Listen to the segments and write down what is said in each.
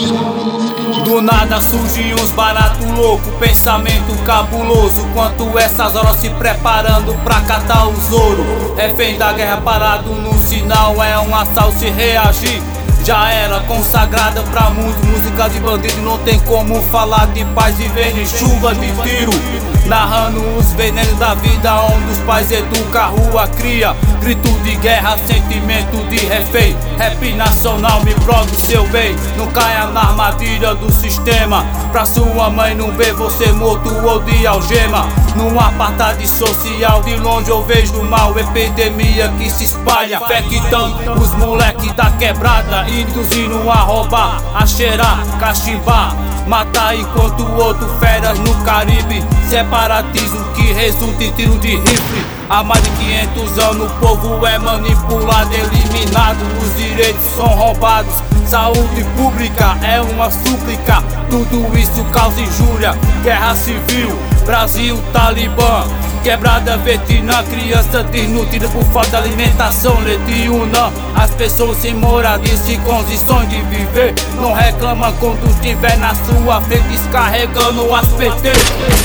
Do nada surgem uns barato louco, pensamento cabuloso, quanto essas horas se preparando pra catar os ouro. Refém da guerra parado no sinal, é um assalto se reagir. Já era consagrada pra muitos, música de bandido, não tem como falar de paz vivendo em chuva de tiro. Narrando os venenos da vida, onde os pais educam, a rua cria grito de guerra, sentimento de refém. Rap nacional, me prove seu bem, não caia na armadilha do sistema. Pra sua mãe não ver você morto ou de algema. Num apartado social, de longe eu vejo o mal, epidemia que se espalha, infectando os moleques da quebrada, induzindo a roubar, a cheirar, cachimbar, matar enquanto o outro feras no Caribe. Separatismo que resulta em tiro de rifle. Há mais de 500 anos o povo é manipulado, eliminado, os direitos são roubados. Saúde pública é uma súplica, tudo isso causa injúria. Guerra civil, Brasil, Talibã, quebrada Vietnã, criança desnutrida por falta de alimentação, leite unã. As pessoas sem moradia, sem condições de viver, não reclama quando estiver na sua frente descarregando as PT.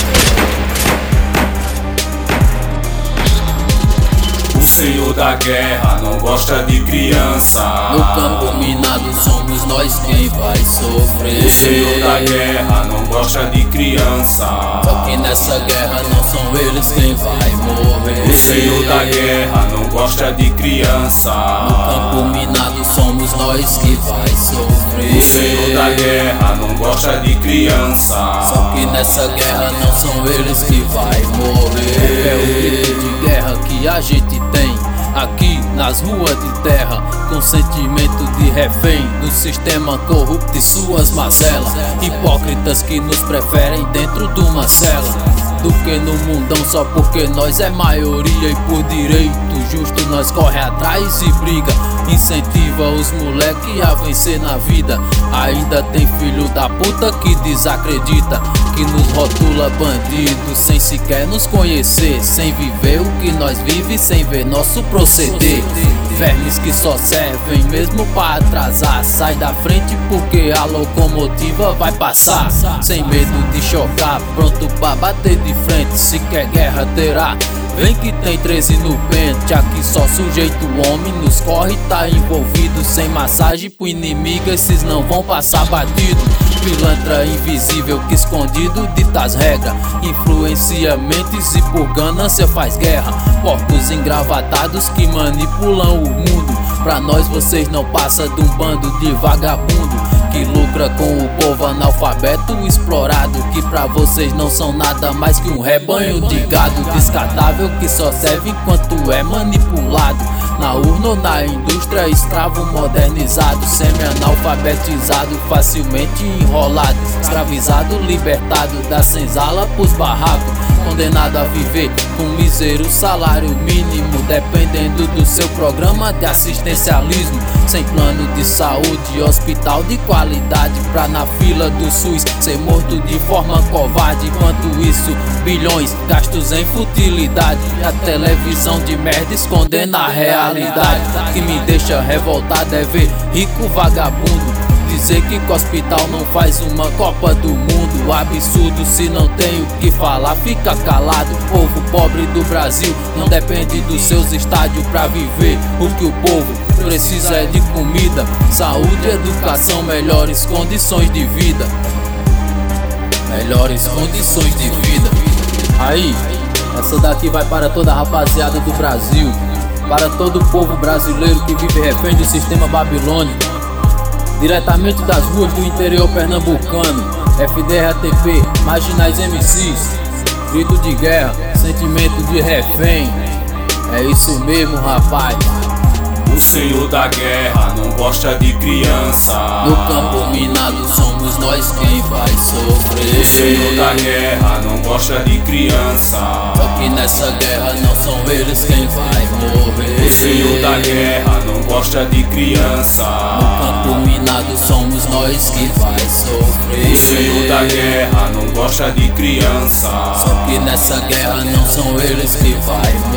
O senhor da guerra não gosta de criança. No campo minado somos nós quem vai sofrer. O senhor da guerra não gosta de criança. Só que nessa guerra não são eles quem vai morrer. O senhor da guerra não gosta de criança. No campo minado somos nós que vai sofrer. O senhor da guerra não gosta de criança. Só que nessa guerra não são eles que vai morrer. É o grito de guerra que a gente tem aqui nas ruas de terra, com sentimento de refém do sistema corrupto e suas mazelas. Hipócritas que nos preferem dentro de uma cela do que no mundão, só porque nós é maioria e por direito justo nós corre atrás e briga. Incentiva os moleque a vencer na vida. Ainda tem filho da puta que desacredita, que nos rotula bandido sem sequer nos conhecer, sem viver o que nós vive, sem ver nosso proceder. Vermes que só servem mesmo pra atrasar, sai da frente porque a locomotiva vai passar. Sem medo de chocar, pronto pra bater de frente, se quer guerra terá. Vem que tem 13 no pente, aqui só sujeito homem nos corre, tá envolvido. Sem massagem pro inimigo, esses não vão passar batido. Pilantra invisível que escondido dita as regras, influencia mentes e por ganância faz guerra. Porcos engravatados que manipulam o mundo, pra nós vocês não passa de um bando de vagabundo que lucra com o povo analfabeto explorado, que pra vocês não são nada mais que um rebanho de gado descartável que só serve enquanto é manipulado. Na urna ou na indústria, escravo modernizado, semi-analfabetizado, facilmente enrolado, escravizado, libertado da senzala pros barracos, condenado a viver com mísero salário mínimo, dependendo do seu programa de assistencialismo, sem plano de saúde, hospital de qualidade, pra na fila do SUS ser morto de forma covarde. Enquanto isso, bilhões gastos em futilidade, e a televisão de merda escondendo a realidade. Que me deixa revoltado é ver rico vagabundo dizer que o hospital não faz uma Copa do Mundo. Absurdo, se não tem o que falar, fica calado. O povo pobre do Brasil não depende dos seus estádios pra viver. O que o povo precisa é de comida, saúde, educação, melhores condições de vida. Melhores condições de vida. Aí, essa daqui vai para toda a rapaziada do Brasil, para todo o povo brasileiro que vive refém do sistema babilônico, diretamente das ruas do interior pernambucano. FDRTP, Marginais MCs, grito de guerra, sentimento de refém. É isso mesmo, rapaz. O senhor da guerra não gosta de criança. No campo minado somos nós quem vai sofrer. O senhor da guerra não gosta de criança. Só que nessa guerra não são eles quem vai morrer. O senhor da guerra não gosta de criança. No campo minado somos nós que vai sofrer. O senhor da guerra não gosta de criança. Só que nessa guerra não são eles que vai morrer.